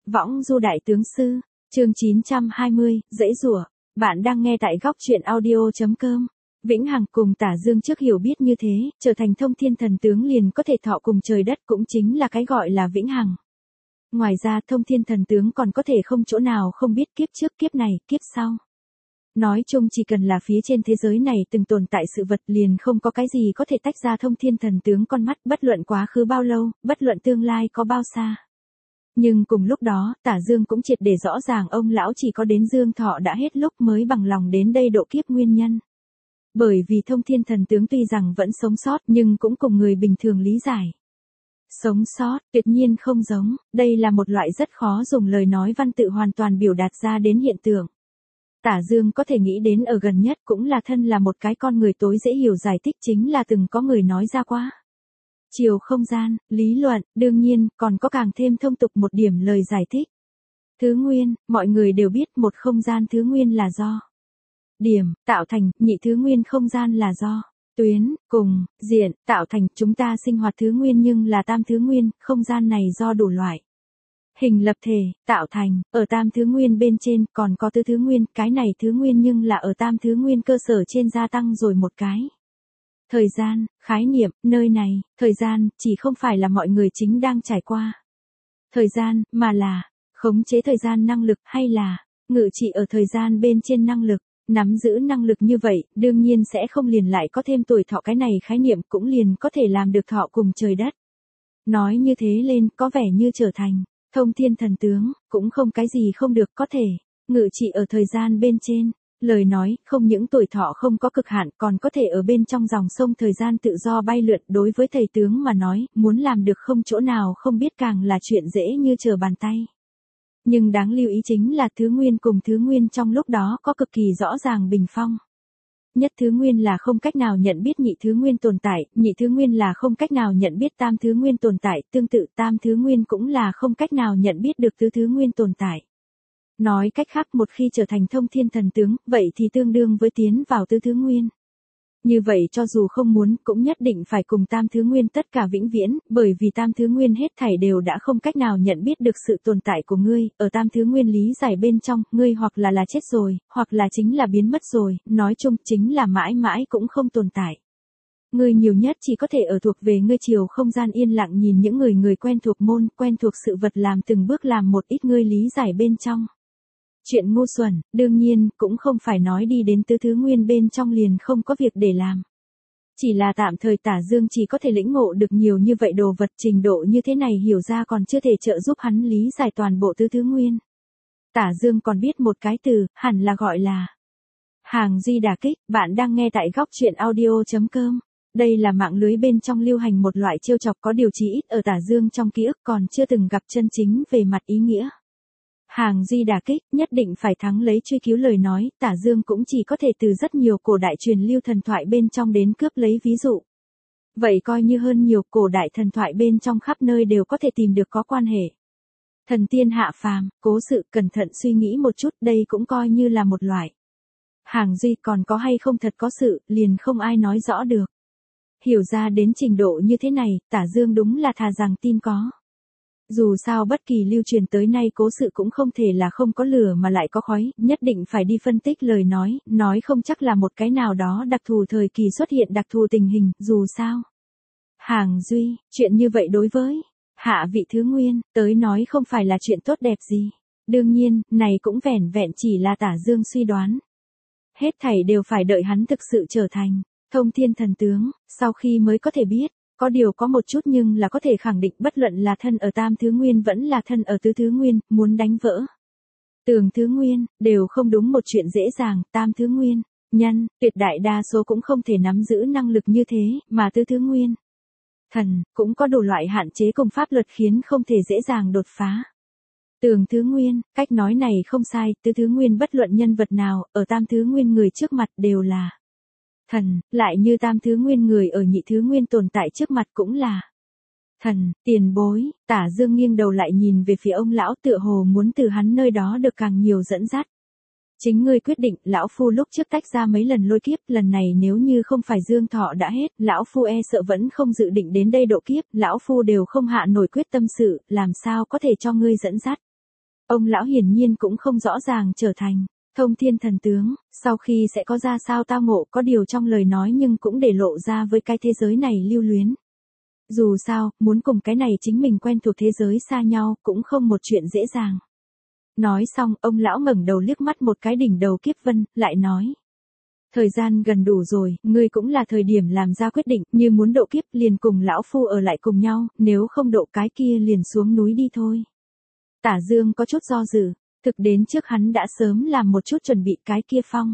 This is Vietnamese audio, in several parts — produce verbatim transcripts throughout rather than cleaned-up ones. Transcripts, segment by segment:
Võng du đại tướng sư, chương chín trăm hai mươi, dãy rủa. Bạn đang nghe tại góc truyện audio.com. Vĩnh Hằng cùng Tả Dương trước hiểu biết như thế, trở thành thông thiên thần tướng liền có thể thọ cùng trời đất, cũng chính là cái gọi là Vĩnh Hằng. Ngoài ra thông thiên thần tướng còn có thể không chỗ nào không biết kiếp trước, kiếp này, kiếp sau. Nói chung chỉ cần là phía trên thế giới này từng tồn tại sự vật liền không có cái gì có thể tách ra thông thiên thần tướng con mắt, bất luận quá khứ bao lâu, bất luận tương lai có bao xa. Nhưng cùng lúc đó, Tả Dương cũng triệt để rõ ràng ông lão chỉ có đến dương thọ đã hết lúc mới bằng lòng đến đây độ kiếp nguyên nhân. Bởi vì thông thiên thần tướng tuy rằng vẫn sống sót nhưng cũng cùng người bình thường lý giải. Sống sót, tuyệt nhiên không giống, đây là một loại rất khó dùng lời nói văn tự hoàn toàn biểu đạt ra đến hiện tượng. Tả Dương có thể nghĩ đến ở gần nhất cũng là thân là một cái con người tối dễ hiểu giải thích chính là từng có người nói ra quá. Chiều không gian, lý luận, đương nhiên, còn có càng thêm thông tục một điểm lời giải thích. Thứ nguyên, mọi người đều biết một không gian thứ nguyên là do điểm, tạo thành, nhị thứ nguyên không gian là do tuyến, cùng, diện, tạo thành, chúng ta sinh hoạt thứ nguyên nhưng là tam thứ nguyên, không gian này do đủ loại hình lập thể, tạo thành, ở tam thứ nguyên bên trên còn có tứ thứ nguyên, cái này thứ nguyên nhưng là ở tam thứ nguyên cơ sở trên gia tăng rồi một cái. Thời gian, khái niệm, nơi này, thời gian, chỉ không phải là mọi người chính đang trải qua thời gian, mà là khống chế thời gian năng lực hay là ngự trị ở thời gian bên trên năng lực. Nắm giữ năng lực như vậy, đương nhiên sẽ không liền lại có thêm tuổi thọ, cái này khái niệm cũng liền có thể làm được thọ cùng trời đất. Nói như thế lên, có vẻ như trở thành thông thiên thần tướng, cũng không cái gì không được, có thể ngự trị ở thời gian bên trên. Lời nói, không những tuổi thọ không có cực hạn, còn có thể ở bên trong dòng sông thời gian tự do bay lượn. Đối với thầy tướng mà nói, muốn làm được không chỗ nào không biết càng là chuyện dễ như trở bàn tay. Nhưng đáng lưu ý chính là thứ nguyên cùng thứ nguyên trong lúc đó có cực kỳ rõ ràng bình phong. Nhất thứ nguyên là không cách nào nhận biết nhị thứ nguyên tồn tại, nhị thứ nguyên là không cách nào nhận biết tam thứ nguyên tồn tại, tương tự tam thứ nguyên cũng là không cách nào nhận biết được tứ thứ nguyên tồn tại. Nói cách khác, một khi trở thành thông thiên thần tướng, vậy thì tương đương với tiến vào tứ thứ nguyên. Như vậy cho dù không muốn cũng nhất định phải cùng tam thứ nguyên tất cả vĩnh viễn, bởi vì tam thứ nguyên hết thảy đều đã không cách nào nhận biết được sự tồn tại của ngươi, ở tam thứ nguyên lý giải bên trong, ngươi hoặc là là chết rồi, hoặc là chính là biến mất rồi, nói chung chính là mãi mãi cũng không tồn tại. Ngươi nhiều nhất chỉ có thể ở thuộc về ngươi chiều không gian yên lặng nhìn những người người quen thuộc môn, quen thuộc sự vật làm từng bước làm một ít ngươi lý giải bên trong. Chuyện ngu xuẩn, đương nhiên, cũng không phải nói đi đến tứ thứ nguyên bên trong liền không có việc để làm. Chỉ là tạm thời Tả Dương chỉ có thể lĩnh ngộ được nhiều như vậy đồ vật, trình độ như thế này hiểu ra còn chưa thể trợ giúp hắn lý giải toàn bộ tứ thứ nguyên. Tả Dương còn biết một cái từ, hẳn là gọi là hàng duy đả kích. Bạn đang nghe tại góc truyện audio.com. Đây là mạng lưới bên trong lưu hành một loại trêu chọc, có điều chí ít ở Tả Dương trong ký ức còn chưa từng gặp chân chính về mặt ý nghĩa. Hàng duy đả kích, nhất định phải thắng lấy truy cứu lời nói, Tả Dương cũng chỉ có thể từ rất nhiều cổ đại truyền lưu thần thoại bên trong đến cướp lấy ví dụ. Vậy coi như hơn nhiều cổ đại thần thoại bên trong khắp nơi đều có thể tìm được có quan hệ. Thần tiên hạ phàm, cố sự, cẩn thận suy nghĩ một chút, đây cũng coi như là một loại hàng duy, còn có hay không thật có sự, liền không ai nói rõ được. Hiểu ra đến trình độ như thế này, Tả Dương đúng là thà rằng tin có. Dù sao bất kỳ lưu truyền tới nay cố sự cũng không thể là không có lửa mà lại có khói, nhất định phải đi phân tích lời nói, nói không chắc là một cái nào đó đặc thù thời kỳ xuất hiện đặc thù tình hình, dù sao. Hàng duy, chuyện như vậy đối với hạ vị thứ nguyên, tới nói không phải là chuyện tốt đẹp gì. Đương nhiên, này cũng vẻn vẹn chỉ là Tả Dương suy đoán. Hết thảy đều phải đợi hắn thực sự trở thành thông thiên thần tướng, sau khi mới có thể biết. Có điều có một chút nhưng là có thể khẳng định, bất luận là thân ở tam thứ nguyên vẫn là thân ở tứ thứ nguyên, muốn đánh vỡ tường thứ nguyên, đều không đúng một chuyện dễ dàng. Tam thứ nguyên, nhân, tuyệt đại đa số cũng không thể nắm giữ năng lực như thế, mà tứ thứ nguyên, thần, cũng có đủ loại hạn chế cùng pháp luật khiến không thể dễ dàng đột phá. Tường thứ nguyên, cách nói này không sai, tứ thứ nguyên bất luận nhân vật nào, ở tam thứ nguyên người trước mặt đều là thần, lại như tam thứ nguyên người ở nhị thứ nguyên tồn tại trước mặt cũng là thần, tiền bối. Tả Dương nghiêng đầu lại nhìn về phía ông lão, tựa hồ muốn từ hắn nơi đó được càng nhiều dẫn dắt. Chính ngươi quyết định, lão phu lúc trước tách ra mấy lần lôi kiếp, lần này nếu như không phải dương thọ đã hết, lão phu e sợ vẫn không dự định đến đây độ kiếp, lão phu đều không hạ nổi quyết tâm sự, làm sao có thể cho ngươi dẫn dắt. Ông lão hiển nhiên cũng không rõ ràng trở thành thông thiên thần tướng, sau khi sẽ có ra sao tao ngộ, có điều trong lời nói nhưng cũng để lộ ra với cái thế giới này lưu luyến. Dù sao, muốn cùng cái này chính mình quen thuộc thế giới xa nhau, cũng không một chuyện dễ dàng. Nói xong, ông lão ngẩng đầu liếc mắt một cái đỉnh đầu Kiếp Vân, lại nói. Thời gian gần đủ rồi, ngươi cũng là thời điểm làm ra quyết định, như muốn độ kiếp liền cùng lão phu ở lại cùng nhau, nếu không độ cái kia liền xuống núi đi thôi. Tả Dương có chút do dự, thực đến trước hắn đã sớm làm một chút chuẩn bị cái kia phong.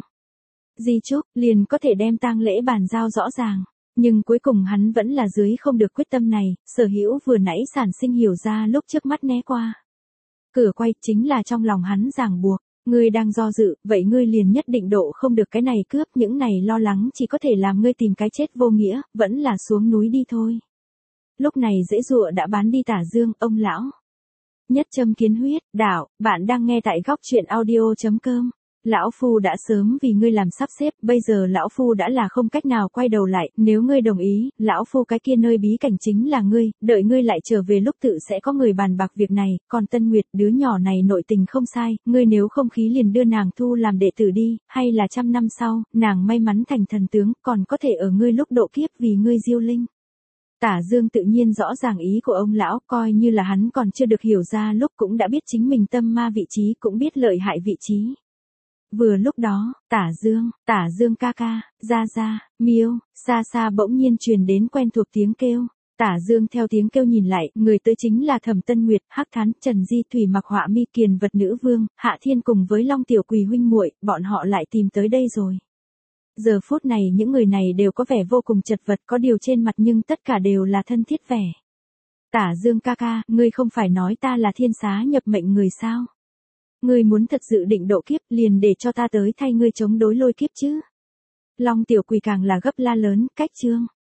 Di chúc, liền có thể đem tang lễ bàn giao rõ ràng. Nhưng cuối cùng hắn vẫn là dưới không được quyết tâm này, Sở Hữu vừa nãy sản sinh hiểu ra lúc trước mắt né qua. Cửa quay chính là trong lòng hắn ràng buộc, ngươi đang do dự, vậy ngươi liền nhất định độ không được cái này cướp, những này lo lắng chỉ có thể làm ngươi tìm cái chết vô nghĩa, vẫn là xuống núi đi thôi. Lúc này dễ dụa đã bán đi Tả Dương, ông lão. Nhất châm kiến huyết, đạo, bạn đang nghe tại góc truyện audio chấm com. Lão Phu đã sớm vì ngươi làm sắp xếp, bây giờ Lão Phu đã là không cách nào quay đầu lại, nếu ngươi đồng ý, Lão Phu cái kia nơi bí cảnh chính là ngươi, đợi ngươi lại trở về lúc tự sẽ có người bàn bạc việc này, còn Tân Nguyệt đứa nhỏ này nội tình không sai, ngươi nếu không khí liền đưa nàng thu làm đệ tử đi, hay là trăm năm sau, nàng may mắn thành thần tướng, còn có thể ở ngươi lúc độ kiếp vì ngươi diêu linh. Tả Dương tự nhiên rõ ràng ý của ông lão, coi như là hắn còn chưa được hiểu ra lúc cũng đã biết chính mình tâm ma vị trí, cũng biết lợi hại vị trí. Vừa lúc đó, Tả Dương, Tả Dương ca ca, ra ra, miêu, xa xa bỗng nhiên truyền đến quen thuộc tiếng kêu. Tả Dương theo tiếng kêu nhìn lại, người tới chính là Thẩm Tân Nguyệt, Hắc Thán, Trần Di, Thủy Mặc Họa Mi, Kiền Vật Nữ Vương, Hạ Thiên cùng với Long Tiểu Quỳ huynh muội, bọn họ lại tìm tới đây rồi. Giờ phút này những người này đều có vẻ vô cùng chật vật, có điều trên mặt nhưng tất cả đều là thân thiết vẻ. Tả Dương ca ca, ngươi không phải nói ta là thiên xá nhập mệnh người sao? Ngươi muốn thật dự định độ kiếp liền để cho ta tới thay ngươi chống đối lôi kiếp chứ. Long Tiểu Quỳ càng là gấp la lớn, cách trương.